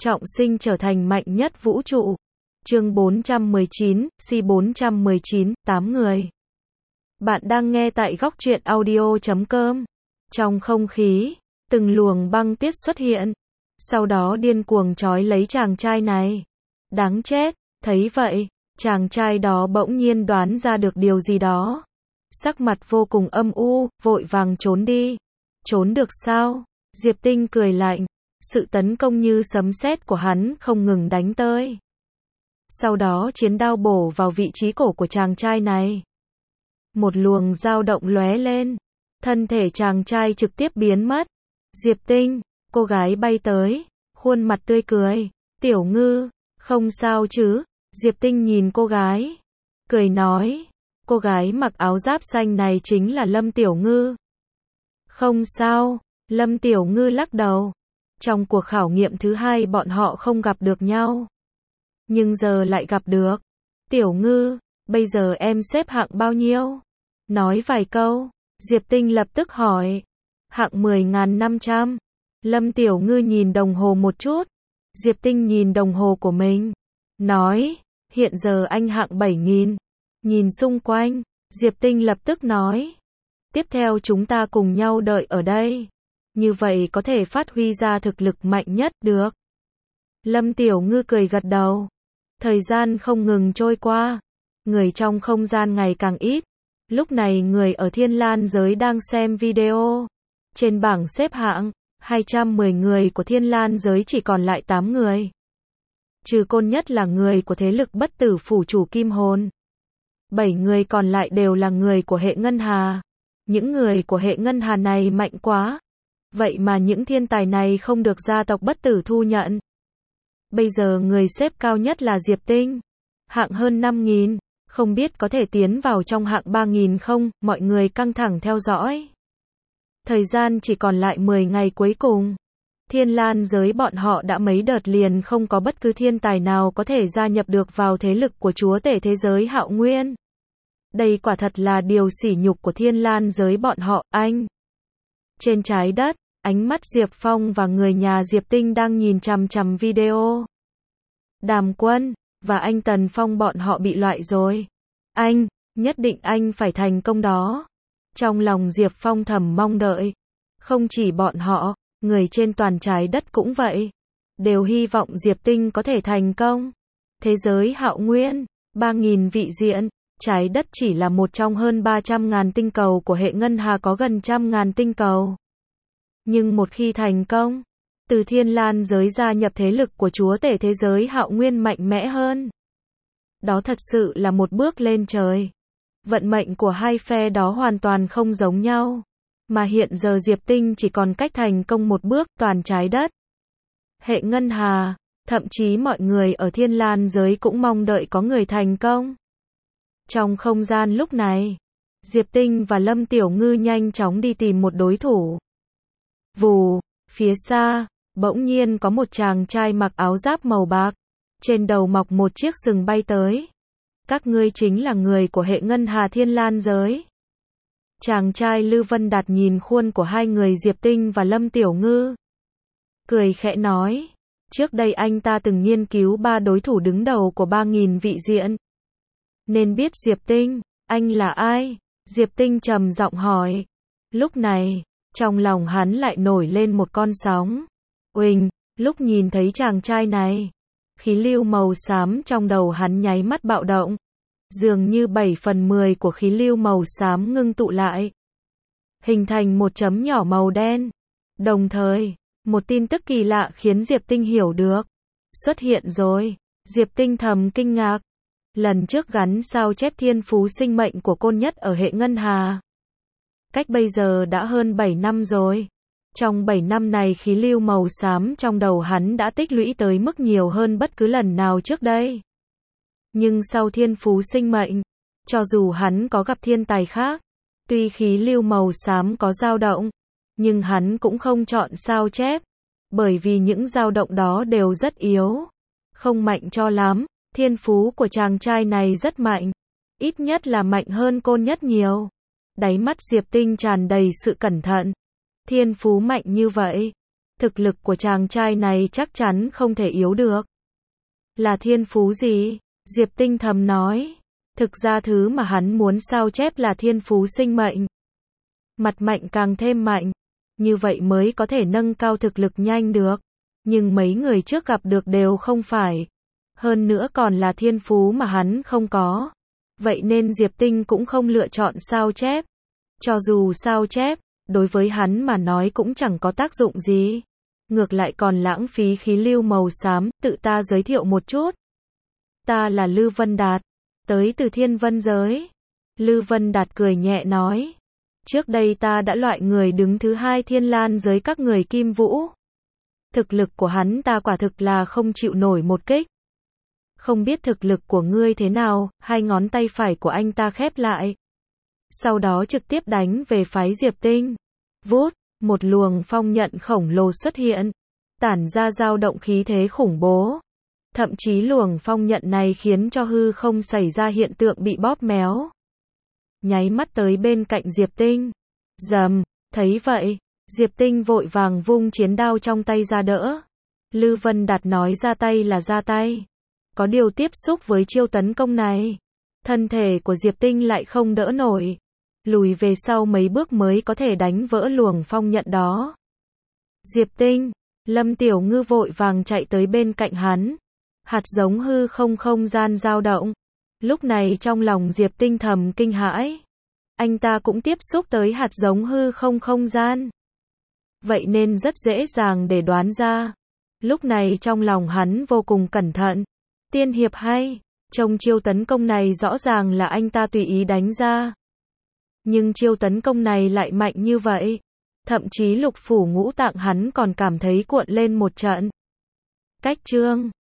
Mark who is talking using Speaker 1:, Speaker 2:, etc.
Speaker 1: trọng sinh trở thành mạnh nhất vũ trụ. Chương 419, C419, 8 người. Bạn đang nghe tại góc truyện audio.com. Trong không khí, từng luồng băng tiết xuất hiện, sau đó điên cuồng trói lấy chàng trai này. Đáng chết, thấy vậy, chàng trai đó bỗng nhiên đoán ra được điều gì đó. Sắc mặt vô cùng âm u, vội vàng trốn đi. Trốn được sao? Diệp Tinh cười lạnh, sự tấn công như sấm sét của hắn không ngừng đánh tới. Sau đó chiến đao bổ vào vị trí cổ của chàng trai này. Một luồng dao động lóe lên, thân thể chàng trai trực tiếp biến mất. Diệp Tinh, cô gái bay tới, khuôn mặt tươi cười. Tiểu Ngư, không sao chứ? Diệp Tinh nhìn cô gái, cười nói. Cô gái mặc áo giáp xanh này chính là Lâm Tiểu Ngư. Không sao, Lâm Tiểu Ngư lắc đầu. Trong cuộc khảo nghiệm thứ hai bọn họ không gặp được nhau. Nhưng giờ lại gặp được. Tiểu Ngư, bây giờ em xếp hạng bao nhiêu? Nói vài câu, Diệp Tinh lập tức hỏi. Hạng 10.500. Lâm Tiểu Ngư nhìn đồng hồ một chút. Diệp Tinh nhìn đồng hồ của mình. Nói, hiện giờ anh hạng 7.000. Nhìn xung quanh, Diệp Tinh lập tức nói. Tiếp theo chúng ta cùng nhau đợi ở đây. Như vậy có thể phát huy ra thực lực mạnh nhất được. Lâm Tiểu Ngư cười gật đầu. Thời gian không ngừng trôi qua. Người trong không gian ngày càng ít. Lúc này người ở Thiên Lan giới đang xem video. Trên bảng xếp hạng, 210 người của Thiên Lan giới chỉ còn lại 8 người. Trừ Côn Nhất là người của thế lực bất tử phủ chủ Kim Hồn. 7 người còn lại đều là người của hệ Ngân Hà. Những người của hệ Ngân Hà này mạnh quá. Vậy mà những thiên tài này không được gia tộc bất tử thu nhận. Bây giờ người xếp cao nhất là Diệp Tinh. Hạng hơn 5.000. Không biết có thể tiến vào trong hạng 3.000 không? Mọi người căng thẳng theo dõi. Thời gian chỉ còn lại 10 ngày cuối cùng. Thiên Lan giới bọn họ đã mấy đợt liền không có bất cứ thiên tài nào có thể gia nhập được vào thế lực của chúa tể thế giới Hạo Nguyên. Đây quả thật là điều sỉ nhục của Thiên Lan giới bọn họ. Anh. Trên trái đất, ánh mắt Diệp Phong và người nhà Diệp Tinh đang nhìn chằm chằm video. Đàm Quân và anh Tần Phong bọn họ bị loại rồi. Anh, nhất định anh phải thành công đó. Trong lòng Diệp Phong thầm mong đợi. Không chỉ bọn họ, người trên toàn trái đất cũng vậy. Đều hy vọng Diệp Tinh có thể thành công. Thế giới Hạo Nguyên, 3.000 vị diện. Trái đất chỉ là một trong hơn 300.000 tinh cầu của hệ Ngân Hà có gần 100.000 tinh cầu. Nhưng một khi thành công, từ Thiên Lan giới gia nhập thế lực của chúa tể thế giới Hạo Nguyên mạnh mẽ hơn. Đó thật sự là một bước lên trời. Vận mệnh của hai phe đó hoàn toàn không giống nhau. Mà hiện giờ Diệp Tinh chỉ còn cách thành công một bước, toàn trái đất. Hệ Ngân Hà, thậm chí mọi người ở Thiên Lan giới cũng mong đợi có người thành công. Trong không gian lúc này, Diệp Tinh và Lâm Tiểu Ngư nhanh chóng đi tìm một đối thủ. Vù, phía xa, bỗng nhiên có một chàng trai mặc áo giáp màu bạc, trên đầu mọc một chiếc sừng bay tới. Các ngươi chính là người của hệ Ngân Hà Thiên Lan giới. Chàng trai Lư Vân Đạt nhìn khuôn của hai người Diệp Tinh và Lâm Tiểu Ngư. Cười khẽ nói, trước đây anh ta từng nghiên cứu 3 đối thủ đứng đầu của 3.000 vị diện. Nên biết Diệp Tinh, anh là ai? Diệp Tinh trầm giọng hỏi. Lúc này, trong lòng hắn lại nổi lên một con sóng. Uỳnh, lúc nhìn thấy chàng trai này, khí lưu màu xám trong đầu hắn nháy mắt bạo động. Dường như 7/10 của khí lưu màu xám ngưng tụ lại, hình thành một chấm nhỏ màu đen. Đồng thời, một tin tức kỳ lạ khiến Diệp Tinh hiểu được. Xuất hiện rồi. Diệp Tinh thầm kinh ngạc. Lần trước gắn sao chép thiên phú sinh mệnh của Côn Nhất ở hệ Ngân Hà. Cách bây giờ đã hơn 7 năm rồi. Trong 7 năm này khí lưu màu xám trong đầu hắn đã tích lũy tới mức nhiều hơn bất cứ lần nào trước đây. Nhưng sau thiên phú sinh mệnh, cho dù hắn có gặp thiên tài khác, tuy khí lưu màu xám có dao động, nhưng hắn cũng không chọn sao chép, bởi vì những dao động đó đều rất yếu, không mạnh cho lắm. Thiên phú của chàng trai này rất mạnh, ít nhất là mạnh hơn Côn Nhất nhiều. Đáy mắt Diệp Tinh tràn đầy sự cẩn thận. Thiên phú mạnh như vậy, Thực lực của chàng trai này chắc chắn không thể yếu được. Là thiên phú gì? Diệp Tinh thầm nói. Thực ra thứ mà hắn muốn sao chép là thiên phú sinh mệnh. Mặt mạnh càng thêm mạnh. Như vậy mới có thể nâng cao thực lực nhanh được. Nhưng mấy người trước gặp được đều không phải. Hơn nữa còn là thiên phú mà hắn không có. Vậy nên Diệp Tinh cũng không lựa chọn sao chép. Cho dù sao chép, đối với hắn mà nói cũng chẳng có tác dụng gì. Ngược lại còn lãng phí khí lưu màu xám. Tự ta giới thiệu một chút. Ta là Lư Vân Đạt, tới từ Thiên Vân giới. Lư Vân Đạt cười nhẹ nói. Trước đây ta đã loại người đứng thứ 2 Thiên Lan giới các người Kim Vũ. Thực lực của hắn ta quả thực là không chịu nổi một kích. Không biết thực lực của ngươi thế nào, hai ngón tay phải của anh ta khép lại. Sau đó trực tiếp đánh về phái Diệp Tinh. Vút, một luồng phong nhận khổng lồ xuất hiện, tản ra dao động khí thế khủng bố. Thậm chí luồng phong nhận này khiến cho hư không xảy ra hiện tượng bị bóp méo. Nháy mắt tới bên cạnh Diệp Tinh. Rầm, thấy vậy, Diệp Tinh vội vàng vung chiến đao trong tay ra đỡ. Lư Vân Đạt nói ra tay là ra tay. Có điều tiếp xúc với chiêu tấn công này, thân thể của Diệp Tinh lại không đỡ nổi. Lùi về sau mấy bước mới có thể đánh vỡ luồng phong nhận đó. Diệp Tinh, Lâm Tiểu Ngư vội vàng chạy tới bên cạnh hắn. Hạt giống hư không gian dao động. Lúc này trong lòng Diệp Tinh thầm kinh hãi. Anh ta cũng tiếp xúc tới hạt giống hư không gian. Vậy nên rất dễ dàng để đoán ra. Lúc này trong lòng hắn vô cùng cẩn thận. Tiên hiệp hay, trong chiêu tấn công này rõ ràng là anh ta tùy ý đánh ra. Nhưng chiêu tấn công này lại mạnh như vậy. Thậm chí lục phủ ngũ tạng hắn còn cảm thấy cuộn lên một trận. Cách chương